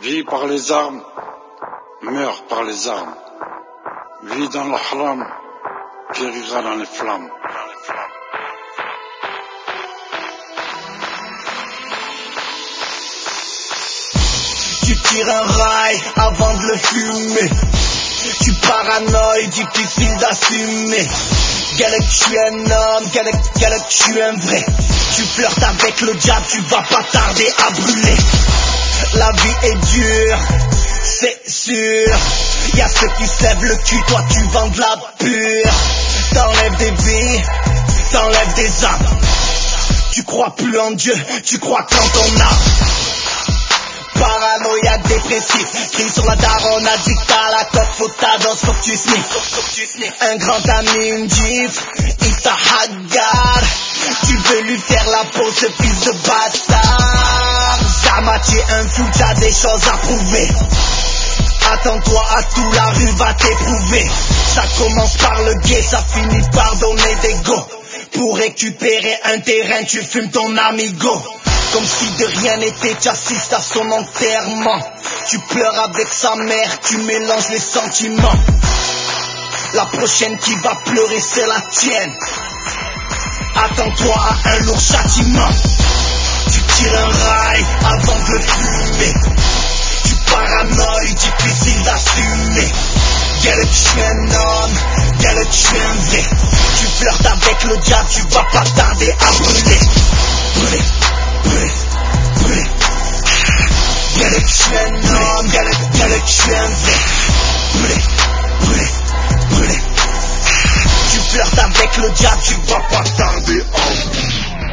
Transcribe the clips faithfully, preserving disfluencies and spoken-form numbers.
Vis par les armes, meurs par les armes. Vis dans la haram, périra dans les flammes. Tu tires un rail avant de le fumer. Tu paranoïes, difficile d'assumer. Galette, je suis un homme, galette, galette, je suis un vrai. Tu flirtes avec le diable, tu vas pas tarder à brûler. La vie est dure, c'est sûr. Y'a ceux qui se lèvent le cul, toi tu vends de la pure. T'enlèves des vies, t'enlèves des âmes. Tu crois plus en Dieu, tu crois qu'en ton âme. Paranoïa dépressif, crie sur la daronne, addict à la coque, faut ta dose, faut que tu sniffes. Un grand ami, une gifle, il t'a hagar. Tu veux lui faire la peau, ce fils de bâtard. Zama, tu es un fou, t'as des choses à prouver. Attends-toi à tout, la rue va t'éprouver. Ça commence par le guet, ça finit par donner des go. Pour récupérer un terrain, tu fumes ton amigo. Comme si de rien n'était, tu assistes à son enterrement. Tu pleures avec sa mère, tu mélanges les sentiments. La prochaine qui va pleurer, c'est la tienne. Attends-toi à un lourd châtiment. Tu tires un rail avant de le fumer. Tu paranoïes, difficile d'assumer. Galette, je suis un homme, galette, je suis un vrai. Tu flirtes avec le diable, tu vas pas tarder à brûler. Brûler. Galette, je suis un homme, galette, galette, je suis un vrai. Brûler, brûler, brûler. Tu flirtes avec le diable, tu vas pas tarder à brûler.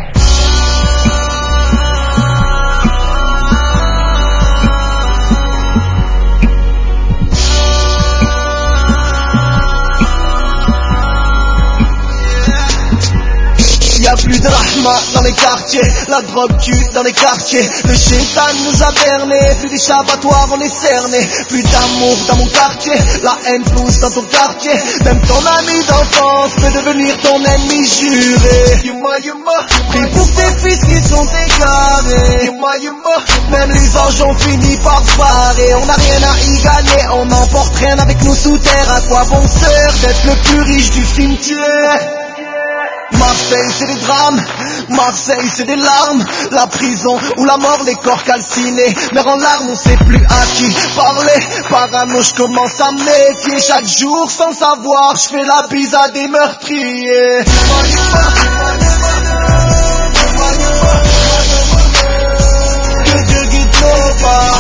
Y'a plus de rahma dans les quartiers, la drogue tue dans les quartiers. Le shaitan nous a bernés, plus d'échappatoire on est cerné. Plus d'amour dans mon quartier, la haine pousse dans ton quartier. Même ton ami d'enfance peut devenir ton ennemi juré. Yuma yuma, prie pour tes fils qui sont égarés. Yuma yuma, même les anges ont fini par se barrer. On n'a rien à y gagner, on n'emporte rien avec nous sous terre. À quoi bon sert d'être le plus riche du cimetière? Marseille c'est des drames, Marseille c'est des larmes. La prison ou la mort, les corps calcinés. Mais en larmes on sait plus à qui parler. Parano je commence à me méfier. Chaque jour sans savoir je fais la bise à des meurtriers. Que Dieu guide nos pas.